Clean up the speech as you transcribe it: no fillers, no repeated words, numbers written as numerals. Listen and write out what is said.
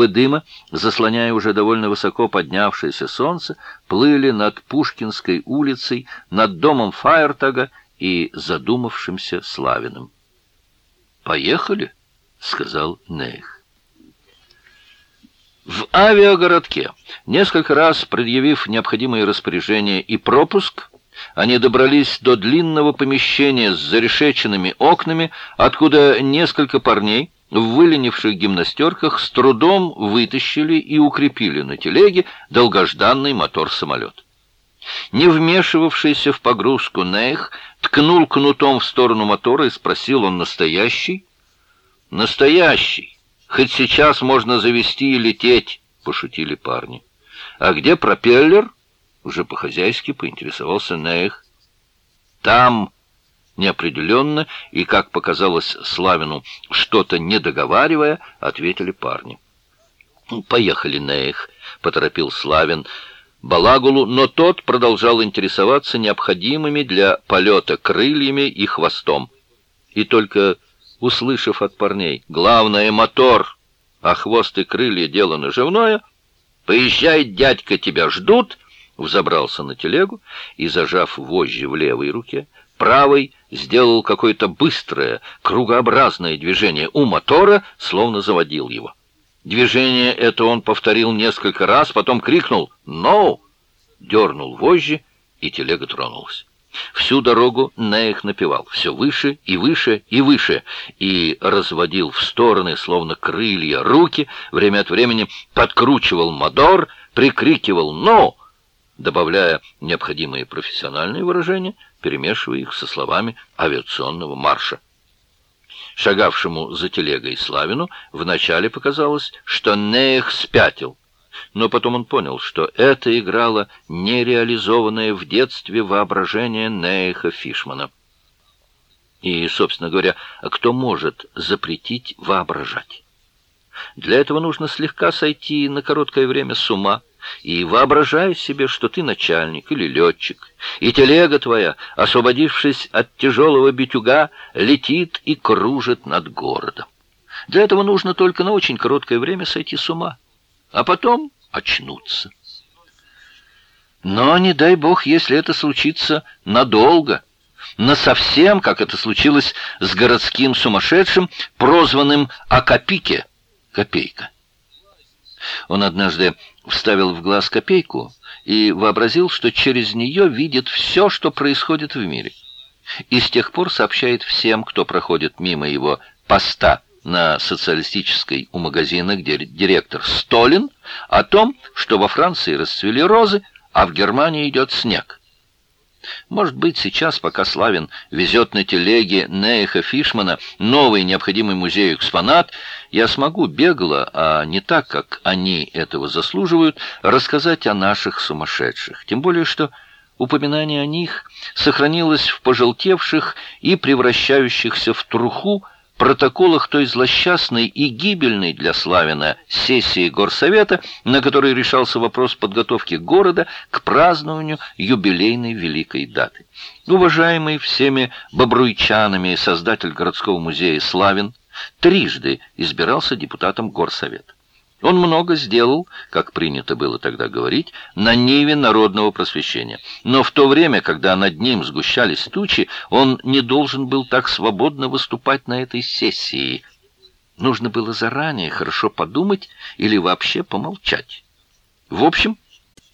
Клубы дыма, заслоняя уже довольно высоко поднявшееся солнце, плыли над Пушкинской улицей, над домом Фаертага и задумавшимся Славиным. «Поехали», — сказал Нейх. В авиагородке, несколько раз предъявив необходимые распоряжения и пропуск, они добрались до длинного помещения с зарешеченными окнами, откуда несколько парней в выленивших гимнастерках с трудом вытащили и укрепили на телеге долгожданный мотор-самолет. Не вмешивавшийся в погрузку Нейх ткнул кнутом в сторону мотора и спросил: «Он настоящий?» «Настоящий. Хоть сейчас можно завести и лететь», — пошутили парни. «А где пропеллер?» — уже по-хозяйски поинтересовался Нейх. «Там». Неопределенно и, как показалось Славину, что-то недоговаривая, ответили парни. «Поехали, Нейх», — поторопил Славин Балагулу, но тот продолжал интересоваться необходимыми для полета крыльями и хвостом. И только, услышав от парней: «Главное — мотор, а хвост и крылья — дело наживное, поезжай, дядька, тебя ждут», взобрался на телегу и, зажав вожжи в левой руке, правой сделал какое-то быстрое, кругообразное движение у мотора, словно заводил его. Движение это он повторил несколько раз, потом крикнул «No!», дернул вожжи, и телега тронулась. Всю дорогу Нейх напевал все выше и выше и выше, и разводил в стороны, словно крылья, руки, время от времени подкручивал мотор, прикрикивал «No!», добавляя необходимые профессиональные выражения, перемешивая их со словами авиационного марша. Шагавшему за телегой Славину вначале показалось, что Нейх спятил, но потом он понял, что это играло нереализованное в детстве воображение Нейха Фишмана. И, собственно говоря, кто может запретить воображать? Для этого нужно слегка сойти на короткое время с ума, и воображай себе, что ты начальник или летчик, и телега твоя, освободившись от тяжелого битюга, летит и кружит над городом. Для этого нужно только на очень короткое время сойти с ума, а потом очнуться. Но не дай бог, если это случится надолго, насовсем, как это случилось с городским сумасшедшим, прозванным Акапике, Копейка. Он однажды вставил в глаз копейку и вообразил, что через нее видит все, что происходит в мире. И с тех пор сообщает всем, кто проходит мимо его поста на Социалистической у магазина, где директор Столин, о том, что во Франции расцвели розы, а в Германии идет снег. Может быть, сейчас, пока Славин везет на телеге Нейха Фишмана новый необходимый музею экспонат, я смогу бегло, а не так, как они этого заслуживают, рассказать о наших сумасшедших. Тем более, что упоминание о них сохранилось в пожелтевших и превращающихся в труху протоколах той злосчастной и гибельной для Славина сессии горсовета, на которой решался вопрос подготовки города к празднованию юбилейной великой даты. Уважаемый всеми бобруйчанами создатель городского музея Славин трижды избирался депутатом горсовета. Он много сделал, как принято было тогда говорить, на ниве народного просвещения. Но в то время, когда над ним сгущались тучи, он не должен был так свободно выступать на этой сессии. Нужно было заранее хорошо подумать или вообще помолчать. В общем,